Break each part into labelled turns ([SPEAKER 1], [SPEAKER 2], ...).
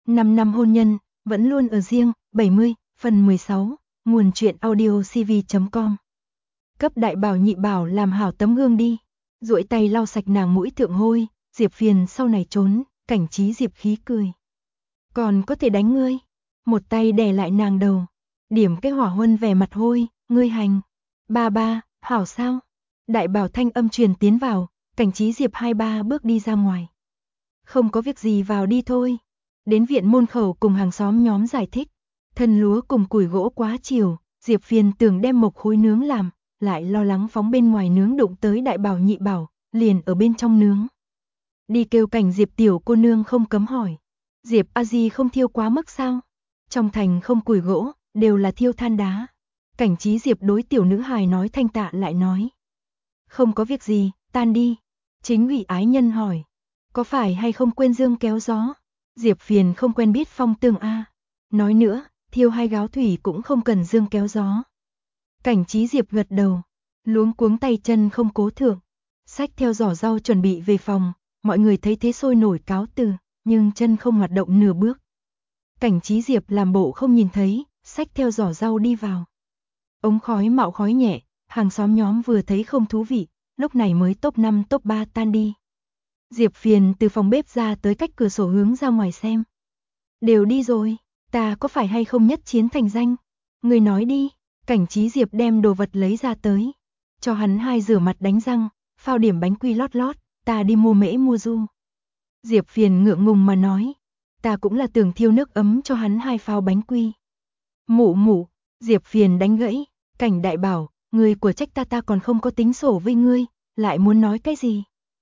[SPEAKER 1] 5 năm hôn nhân, vẫn luôn ở riêng, 70, phần 16, nguồn truyện audio cv.com. Cấp đại bảo nhị bảo làm hảo tấm gương đi. Duỗi tay lau sạch nàng mũi thượng hôi, Diệp phiền sau này trốn, Cảnh Trí Diệp khí cười. Còn có thể đánh ngươi. Một tay đè lại nàng đầu. Điểm cái hỏa huân vẻ mặt hôi, ngươi hành. Ba, hảo sao? Đại bảo thanh âm truyền tiến vào, Cảnh Trí Diệp 2-3 bước đi ra ngoài. Không có việc gì vào đi thôi. Đến viện môn khẩu cùng hàng xóm nhóm giải thích. Thân lúa cùng củi gỗ quá chiều, Diệp phiền tưởng đem mộc khối nướng làm, lại lo lắng phóng bên ngoài nướng đụng tới đại bảo nhị bảo, liền ở bên trong nướng. Đi kêu Cảnh Diệp tiểu cô nương không cấm hỏi. Diệp a di không thiêu quá mức sao? Trong thành không củi gỗ, đều là thiêu than đá. Cảnh Trí Diệp đối tiểu nữ hài nói thanh tạ lại nói. Không có việc gì, tan đi. Chính ủy ái nhân hỏi. Có phải hay không quên dương kéo gió? Diệp phiền không quen biết phong tường a. Nói nữa, thiêu 2 gáo thủy cũng không cần dương kéo gió. Cảnh Trí Diệp gật đầu, luống cuống tay chân không cố thượng. Xách theo giỏ rau chuẩn bị về phòng, mọi người thấy thế sôi nổi cáo từ, nhưng chân không hoạt động nửa bước. Cảnh Trí Diệp làm bộ không nhìn thấy, xách theo giỏ rau đi vào. Ống khói mạo khói nhẹ, hàng xóm nhóm vừa thấy không thú vị, lúc này mới top 5 top 3 tan đi. Diệp phiền từ phòng bếp ra tới cách cửa sổ hướng ra ngoài xem. Đều đi rồi, ta có phải hay không nhất chiến thành danh? Người nói đi. Cảnh Trí Diệp đem đồ vật lấy ra tới. Cho hắn 2 rửa mặt đánh răng, phao điểm bánh quy lót lót, ta đi mua mễ mua du. Diệp phiền ngượng ngùng mà nói. Ta cũng là tưởng thiêu nước ấm cho hắn 2 phao bánh quy. Mụ, Diệp phiền đánh gãy. Cảnh đại bảo, người của trách ta còn không có tính sổ với ngươi, lại muốn nói cái gì?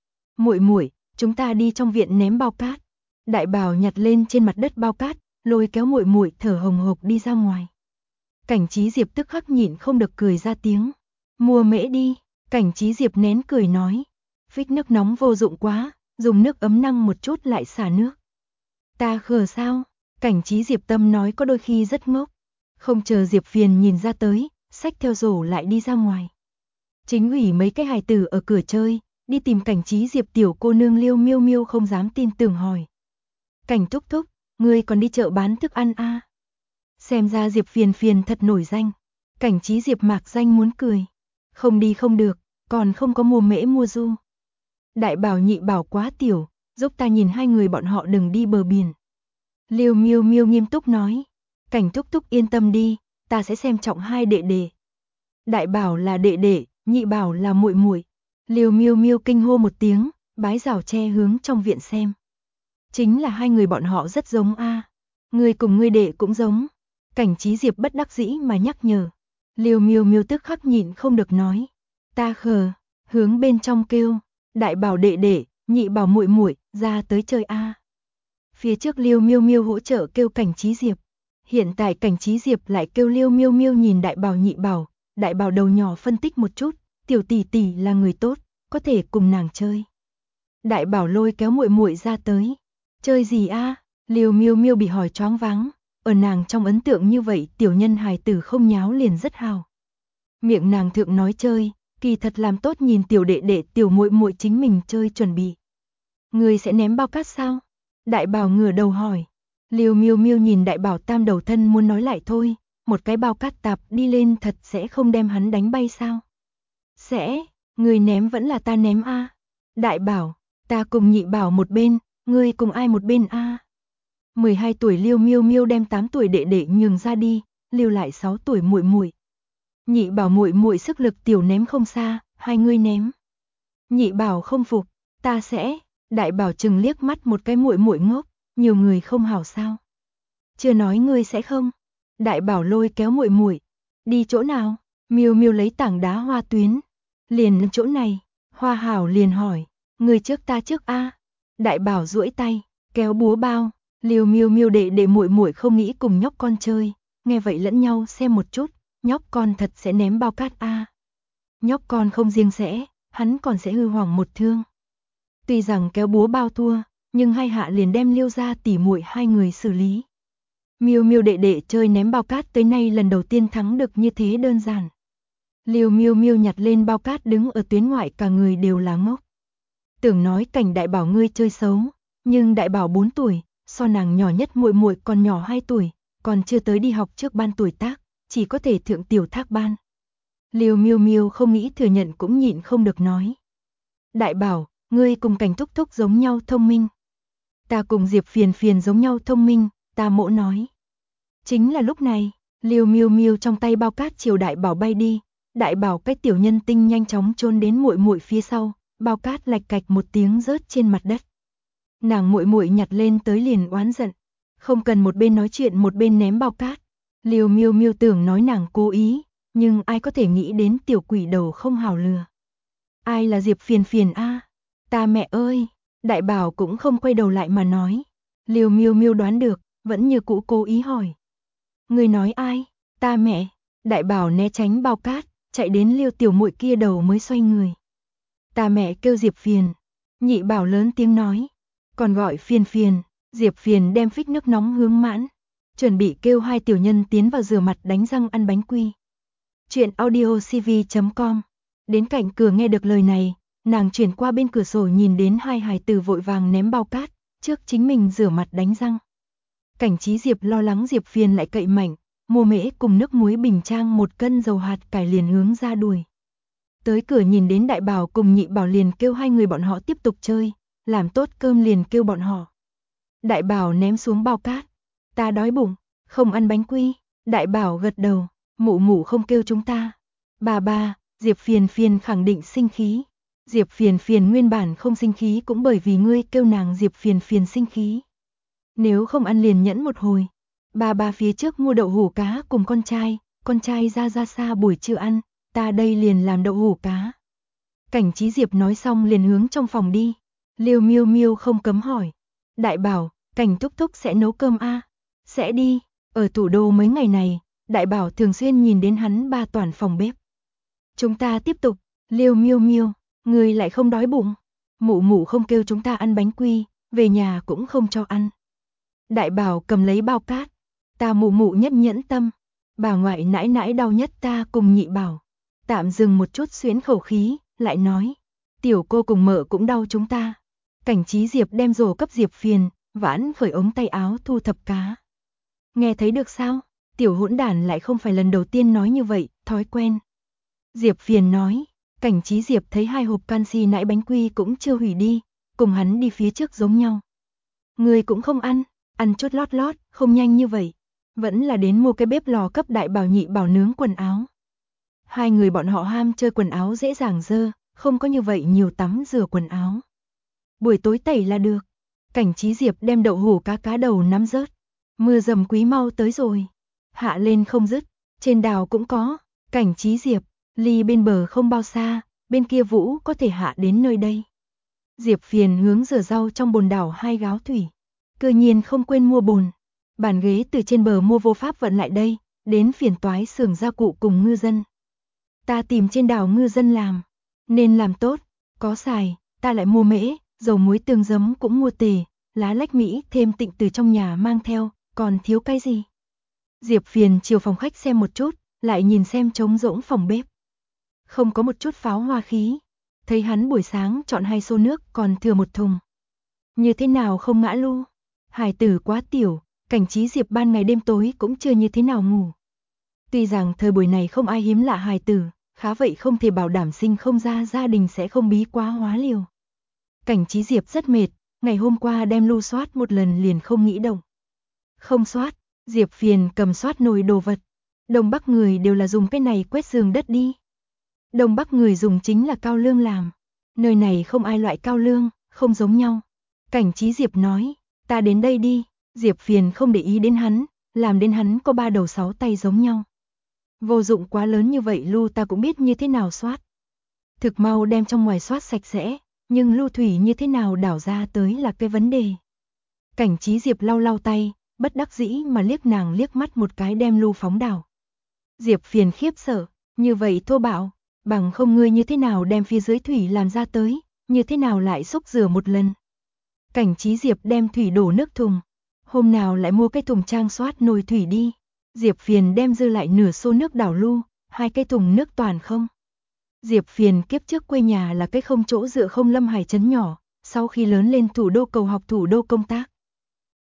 [SPEAKER 1] Muội, chúng ta đi trong viện ném bao cát. Đại bảo nhặt lên trên mặt đất bao cát, lôi kéo muội thở hồng hộc đi ra ngoài. Cảnh Trí Diệp tức khắc nhịn không được cười ra tiếng. Mua mễ đi. Cảnh Trí Diệp nén cười nói. Phích nước nóng vô dụng quá, dùng nước ấm năng một chút lại xả nước. Ta khờ sao? Cảnh Trí Diệp tâm nói có đôi khi rất ngốc. Không chờ Diệp phiền nhìn ra tới, xách theo rổ lại đi ra ngoài. Chính ủy mấy cái hài tử ở cửa chơi, đi tìm Cảnh Trí Diệp tiểu cô nương Liêu Miêu Miêu không dám tin tưởng hỏi. Cảnh thúc thúc, ngươi còn đi chợ bán thức ăn a? Xem ra Diệp phiền thật nổi danh. Cảnh Trí Diệp mạc danh muốn cười. Không đi không được, còn không có mua mễ mua du. Đại bảo nhị bảo quá tiểu, giúp ta nhìn 2 người bọn họ đừng đi bờ biển. Liêu Miêu Miêu nghiêm túc nói. Cảnh thúc thúc yên tâm đi, ta sẽ xem trọng 2 đệ đệ. Đại bảo là đệ đệ, nhị bảo là muội. Liêu Miêu Miêu kinh hô một tiếng, bái rào tre hướng trong viện xem. Chính là 2 người bọn họ rất giống a. Người cùng ngươi đệ cũng giống. Cảnh Trí Diệp bất đắc dĩ mà nhắc nhở. Liêu Miêu Miêu tức khắc nhịn không được nói. Ta khờ, hướng bên trong kêu. Đại bảo đệ đệ, nhị bảo muội ra tới chơi a. Phía trước Liêu Miêu Miêu hỗ trợ kêu Cảnh Trí Diệp. Hiện tại Cảnh Trí Diệp lại kêu Liêu Miêu Miêu nhìn đại bảo nhị bảo. Đại bảo đầu nhỏ phân tích một chút, tiểu tỷ tỷ là người tốt, có thể cùng nàng chơi. Đại bảo lôi kéo muội ra tới. Chơi gì a? Liêu Miêu Miêu bị hỏi choáng váng. Ở nàng trong ấn tượng như vậy tiểu nhân hài tử không nháo liền rất hào. Miệng nàng thượng nói chơi, kỳ thật làm tốt nhìn tiểu đệ đệ tiểu muội chính mình chơi chuẩn bị. Người sẽ ném bao cát sao? Đại bảo ngửa đầu hỏi. Liêu Miêu Miêu nhìn đại bảo tam đầu thân muốn nói lại thôi, một cái bao cát tạp đi lên thật sẽ không đem hắn đánh bay sao? Sẽ, người ném vẫn là ta ném a. Đại bảo, ta cùng nhị bảo một bên, ngươi cùng ai một bên a? 12 tuổi Liêu Miêu Miêu đem 8 tuổi đệ đệ nhường ra đi, lưu lại 6 tuổi muội. Nhị bảo muội sức lực tiểu ném không xa, 2 ngươi ném. Nhị bảo không phục, ta sẽ. Đại bảo chừng liếc mắt một cái muội ngốc, nhiều người không hảo sao? Chưa nói ngươi sẽ không. Đại bảo lôi kéo muội. Đi chỗ nào? Miêu Miêu lấy tảng đá hoa tuyến. Liền chỗ này. Hoa hảo liền hỏi, ngươi trước ta trước a. Đại bảo duỗi tay, kéo búa bao. Liêu Miêu Miêu đệ đệ muội không nghĩ cùng nhóc con chơi, nghe vậy lẫn nhau xem một chút, nhóc con thật sẽ ném bao cát a. Nhóc con không riêng sẽ, hắn còn sẽ hư hỏng một thương. Tuy rằng kéo búa bao thua, nhưng hai hạ liền đem Liêu gia tỷ muội 2 người xử lý. Miêu Miêu đệ đệ chơi ném bao cát tới nay lần đầu tiên thắng được như thế đơn giản. Liêu Miêu Miêu nhặt lên bao cát đứng ở tuyến ngoại cả người đều là ngốc. Tưởng nói Cảnh đại bảo ngươi chơi xấu, nhưng đại bảo 4 tuổi, so nàng nhỏ nhất muội muội còn nhỏ 2 tuổi, còn chưa tới đi học trước ban tuổi tác, chỉ có thể thượng tiểu thác ban. Liêu Miêu Miêu không nghĩ thừa nhận cũng nhịn không được nói. Đại Bảo, ngươi cùng Cảnh Thúc Thúc giống nhau thông minh. Ta cùng Diệp Phiền Phiền giống nhau thông minh, ta mỗ nói. Chính là lúc này, Liêu Miêu Miêu trong tay bao cát chiều Đại Bảo bay đi, Đại Bảo cái tiểu nhân tinh nhanh chóng trốn đến muội muội phía sau, bao cát lạch cạch một tiếng rớt trên mặt đất. Nàng muội muội nhặt lên tới liền oán giận, không cần một bên nói chuyện một bên ném bao cát. Liêu Miêu Miêu tưởng nói nàng cố ý, nhưng ai có thể nghĩ đến tiểu quỷ đầu không hào lừa. Ai là Diệp Phiền Phiền a? Ta mẹ ơi, Đại Bảo cũng không quay đầu lại mà nói. Liêu Miêu Miêu đoán được, vẫn như cũ cố ý hỏi. Người nói ai? Ta mẹ. Đại Bảo né tránh bao cát, chạy đến Liêu tiểu muội kia đầu mới xoay người. Ta mẹ kêu Diệp Phiền. Nhị Bảo lớn tiếng nói, còn gọi Phiền Phiền. Diệp Phiền đem phích nước nóng hướng mãn, chuẩn bị kêu 2 tiểu nhân tiến vào rửa mặt đánh răng ăn bánh quy. Chuyện audiocv.com. Đến cạnh cửa nghe được lời này, nàng chuyển qua bên cửa sổ nhìn đến 2 hài tử vội vàng ném bao cát, trước chính mình rửa mặt đánh răng. Cảnh Trí Diệp lo lắng Diệp Phiền lại cậy mạnh, mua mễ cùng nước muối bình trang 1 cân dầu hạt cải liền hướng ra đuổi. Tới cửa nhìn đến Đại Bảo cùng Nhị Bảo liền kêu 2 người bọn họ tiếp tục chơi, làm tốt cơm liền kêu bọn họ. Đại Bảo ném xuống bao cát, ta đói bụng, không ăn bánh quy. Đại Bảo gật đầu, mụ mụ không kêu chúng ta. Bà, Diệp Phiền Phiền khẳng định sinh khí. Diệp Phiền Phiền nguyên bản không sinh khí cũng bởi vì ngươi kêu nàng Diệp Phiền Phiền sinh khí. Nếu không ăn liền nhẫn một hồi. Bà phía trước mua đậu hủ cá cùng con trai ra xa buổi trưa ăn, ta đây liền làm đậu hủ cá. Cảnh Trí Diệp nói xong liền hướng trong phòng đi. Liêu Miêu Miêu không cấm hỏi. Đại Bảo, Cảnh Thúc Thúc sẽ nấu cơm a? Sẽ đi, ở thủ đô mấy ngày này, Đại Bảo thường xuyên nhìn đến hắn ba toàn phòng bếp. Chúng ta tiếp tục, Liêu Miêu Miêu, người lại không đói bụng. Mụ mụ không kêu chúng ta ăn bánh quy, về nhà cũng không cho ăn. Đại Bảo cầm lấy bao cát, ta mụ mụ nhất nhẫn tâm, bà ngoại nãi nãi đau nhất ta cùng Nhị Bảo. Tạm dừng một chút xuyến khẩu khí, lại nói, tiểu cô cùng mợ cũng đau chúng ta. Cảnh Trí Diệp đem rổ cấp Diệp Phiền, vãn khởi ống tay áo thu thập cá. Nghe thấy được sao? Tiểu hỗn đản lại không phải lần đầu tiên nói như vậy, thói quen. Diệp Phiền nói, Cảnh Trí Diệp thấy 2 hộp canxi nãi bánh quy cũng chưa hủy đi, cùng hắn đi phía trước giống nhau. Người cũng không ăn chút lót, không nhanh như vậy. Vẫn là đến mua cái bếp lò cấp Đại Bảo Nhị Bảo nướng quần áo. 2 người bọn họ ham chơi quần áo dễ dàng dơ, không có như vậy nhiều tắm rửa quần áo. Buổi tối tẩy là được. Cảnh Trí Diệp đem đậu hủ cá đầu nắm rớt. Mưa dầm quý mau tới rồi. Hạ lên không dứt, trên đảo cũng có. Cảnh Trí Diệp, ly bên bờ không bao xa, bên kia vũ có thể hạ đến nơi đây. Diệp Phiền hướng rửa rau trong bồn đảo 2 gáo thủy. Cơ nhiên không quên mua bồn. Bàn ghế từ trên bờ mua vô pháp vận lại đây, đến phiền toái xưởng gia cụ cùng ngư dân. Ta tìm trên đảo ngư dân làm, nên làm tốt, có xài, ta lại mua mễ, dầu muối tương giấm cũng mua tề, lá lách Mỹ thêm tịnh từ trong nhà mang theo, còn thiếu cái gì? Diệp Phiền chiều phòng khách xem một chút, lại nhìn xem trống rỗng phòng bếp. Không có một chút pháo hoa khí, thấy hắn buổi sáng chọn 2 xô nước còn thừa 1 thùng. Như thế nào không ngã lu? Hải tử quá tiểu, Cảnh Trí Diệp ban ngày đêm tối cũng chưa như thế nào ngủ. Tuy rằng thời buổi này không ai hiếm lạ hài tử, khá vậy không thể bảo đảm sinh không ra gia đình sẽ không bí quá hóa liều. Cảnh Trí Diệp rất mệt, ngày hôm qua đem lu soát một lần liền không nghĩ động. Không soát, Diệp Phiền cầm soát nồi đồ vật. Đông Bắc người đều là dùng cái này quét giường đất đi. Đông Bắc người dùng chính là cao lương làm. Nơi này không ai loại cao lương, không giống nhau. Cảnh Trí Diệp nói, ta đến đây đi. Diệp Phiền không để ý đến hắn, làm đến hắn có 3 đầu 6 tay giống nhau. Vô dụng quá lớn như vậy lu ta cũng biết như thế nào soát. Thực mau đem trong ngoài soát sạch sẽ, nhưng lu thủy như thế nào đảo ra tới là cái vấn đề. Cảnh Trí Diệp lau tay, bất đắc dĩ mà liếc nàng liếc mắt một cái đem lu phóng đảo. Diệp Phiền khiếp sợ, như vậy thô bạo, bằng không ngươi như thế nào đem phía dưới thủy làm ra tới, như thế nào lại xúc rửa một lần. Cảnh Trí Diệp đem thủy đổ nước thùng, hôm nào lại mua cái thùng trang soát nồi thủy đi. Diệp Phiền đem dư lại nửa xô nước đảo lu, 2 cái thùng nước toàn không. Diệp Phiền kiếp trước quê nhà là cái không chỗ dựa không Lâm Hải trấn nhỏ, sau khi lớn lên thủ đô cầu học thủ đô công tác.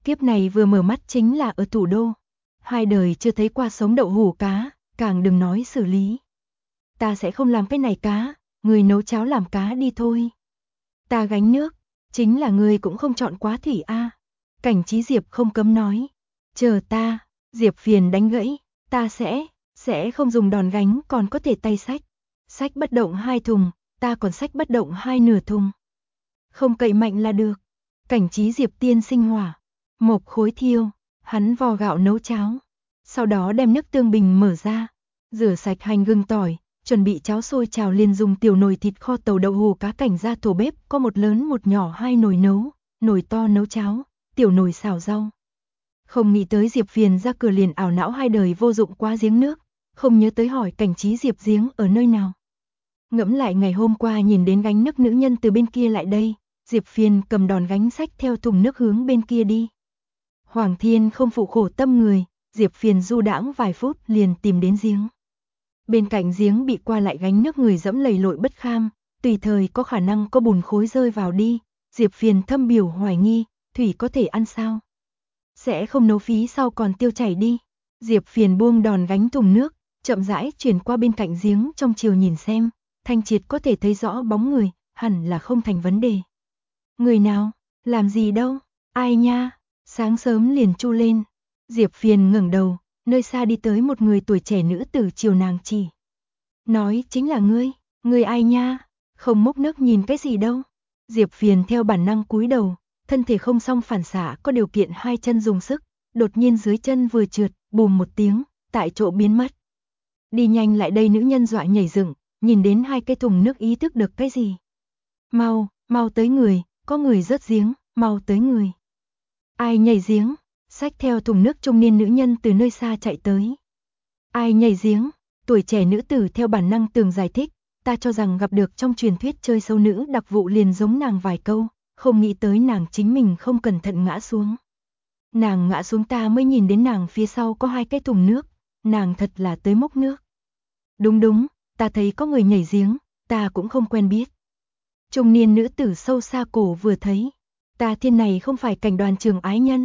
[SPEAKER 1] Kiếp này vừa mở mắt chính là ở thủ đô. 2 đời chưa thấy qua sống đậu hủ cá, càng đừng nói xử lý. Ta sẽ không làm cái này cá, người nấu cháo làm cá đi thôi. Ta gánh nước, chính là người cũng không chọn quá thủy a. Cảnh Trí Diệp không cấm nói. Chờ ta, Diệp phiền đánh gãy, ta sẽ không dùng đòn gánh còn có thể tay xách. Xách bất động 2 thùng, ta còn xách bất động 2 nửa thùng. Không cậy mạnh là được. Cảnh Trí Diệp tiên sinh hỏa, một khối thiêu, hắn vò gạo nấu cháo. Sau đó đem nước tương bình mở ra, rửa sạch hành gừng tỏi, chuẩn bị cháo sôi trào liền dùng tiểu nồi thịt kho tàu đậu hủ cá cảnh ra thổ bếp, có một lớn một nhỏ 2 nồi nấu, nồi to nấu cháo, tiểu nồi xào rau. Không nghĩ tới Diệp phiền ra cửa liền ảo não 2 đời vô dụng quá giếng nước, không nhớ tới hỏi Cảnh Trí Diệp giếng ở nơi nào. Ngẫm lại ngày hôm qua nhìn đến gánh nước nữ nhân từ bên kia lại đây, Diệp phiền cầm đòn gánh xách theo thùng nước hướng bên kia đi. Hoàng Thiên không phụ khổ tâm người, Diệp phiền du đãng vài phút liền tìm đến giếng. Bên cạnh giếng bị qua lại gánh nước người dẫm lầy lội bất kham, tùy thời có khả năng có bùn khối rơi vào đi, Diệp phiền thâm biểu hoài nghi, thủy có thể ăn sao? Sẽ không nấu phí sau còn tiêu chảy đi. Diệp phiền buông đòn gánh thùng nước, chậm rãi chuyển qua bên cạnh giếng trong chiều nhìn xem, thanh triệt có thể thấy rõ bóng người, hẳn là không thành vấn đề. Người nào? Làm gì đâu? Ai nha? Sáng sớm liền chu lên. Diệp phiền ngẩng đầu, nơi xa đi tới một người tuổi trẻ nữ tử chiều nàng chỉ. Nói chính là ngươi ai nha? Không múc nước nhìn cái gì đâu. Diệp phiền theo bản năng cúi đầu, thân thể không xong phản xạ có điều kiện 2 chân dùng sức, đột nhiên dưới chân vừa trượt, bùm một tiếng, tại chỗ biến mất. Đi nhanh lại đây nữ nhân dọa nhảy dựng, nhìn đến 2 cái thùng nước ý thức được cái gì. Mau tới người, có người rớt giếng, mau tới người. Ai nhảy giếng? Xách theo thùng nước trung niên nữ nhân từ nơi xa chạy tới. Ai nhảy giếng? Tuổi trẻ nữ tử theo bản năng tường giải thích, ta cho rằng gặp được trong truyền thuyết chơi sâu nữ đặc vụ liền giống nàng vài câu, không nghĩ tới nàng chính mình không cẩn thận ngã xuống. Nàng ngã xuống ta mới nhìn đến nàng phía sau có 2 cái thùng nước, nàng thật là tới múc nước. Đúng, ta thấy có người nhảy giếng, ta cũng không quen biết. Trung niên nữ tử sâu xa cổ vừa thấy, ta thiên này không phải Cảnh đoàn trưởng ái nhân.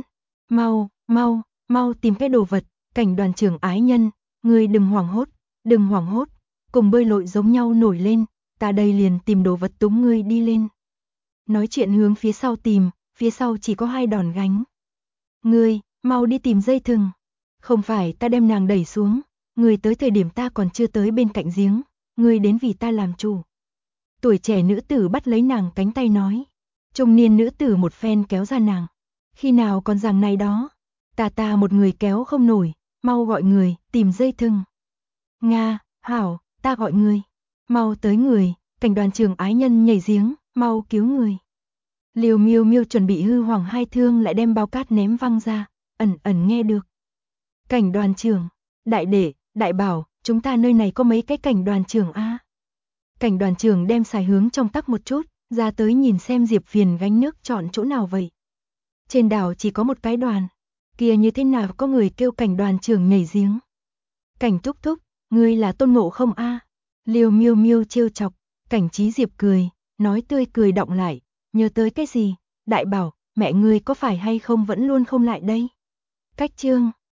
[SPEAKER 1] Mau tìm cái đồ vật, Cảnh đoàn trưởng ái nhân, ngươi đừng hoảng hốt, cùng bơi lội giống nhau nổi lên, ta đây liền tìm đồ vật túm ngươi đi lên. Nói chuyện hướng phía sau tìm, phía sau chỉ có 2 đòn gánh. Ngươi, mau đi tìm dây thừng. Không phải ta đem nàng đẩy xuống, ngươi tới thời điểm ta còn chưa tới bên cạnh giếng, ngươi đến vì ta làm chủ. Tuổi trẻ nữ tử bắt lấy nàng cánh tay nói. Trung niên nữ tử một phen kéo ra nàng. Khi nào còn rằng này đó, ta một người kéo không nổi, mau gọi người, tìm dây thừng. Nga, hảo, ta gọi người. Mau tới người, Cảnh đoàn trưởng ái nhân nhảy giếng, mau cứu người. Liều miêu chuẩn bị hư hoàng 2 thương lại đem bao cát ném văng ra, ẩn nghe được. Cảnh đoàn trưởng, đại đệ, đại bảo, chúng ta nơi này có mấy cái cảnh đoàn trưởng a? Cảnh đoàn trưởng đem xài hướng trong tắc một chút, ra tới nhìn xem Diệp phiền gánh nước chọn chỗ nào vậy. Trên đảo chỉ có một cái đoàn, kia như thế nào có người kêu Cảnh đoàn trưởng nhảy giếng. Cảnh thúc thúc, ngươi là Tôn Ngộ Không a? Liều miêu trêu chọc, Cảnh Trí Diệp cười, nói tươi cười đọng lại, nhớ tới cái gì, đại bảo, mẹ ngươi có phải hay không vẫn luôn không lại đây. Cách chương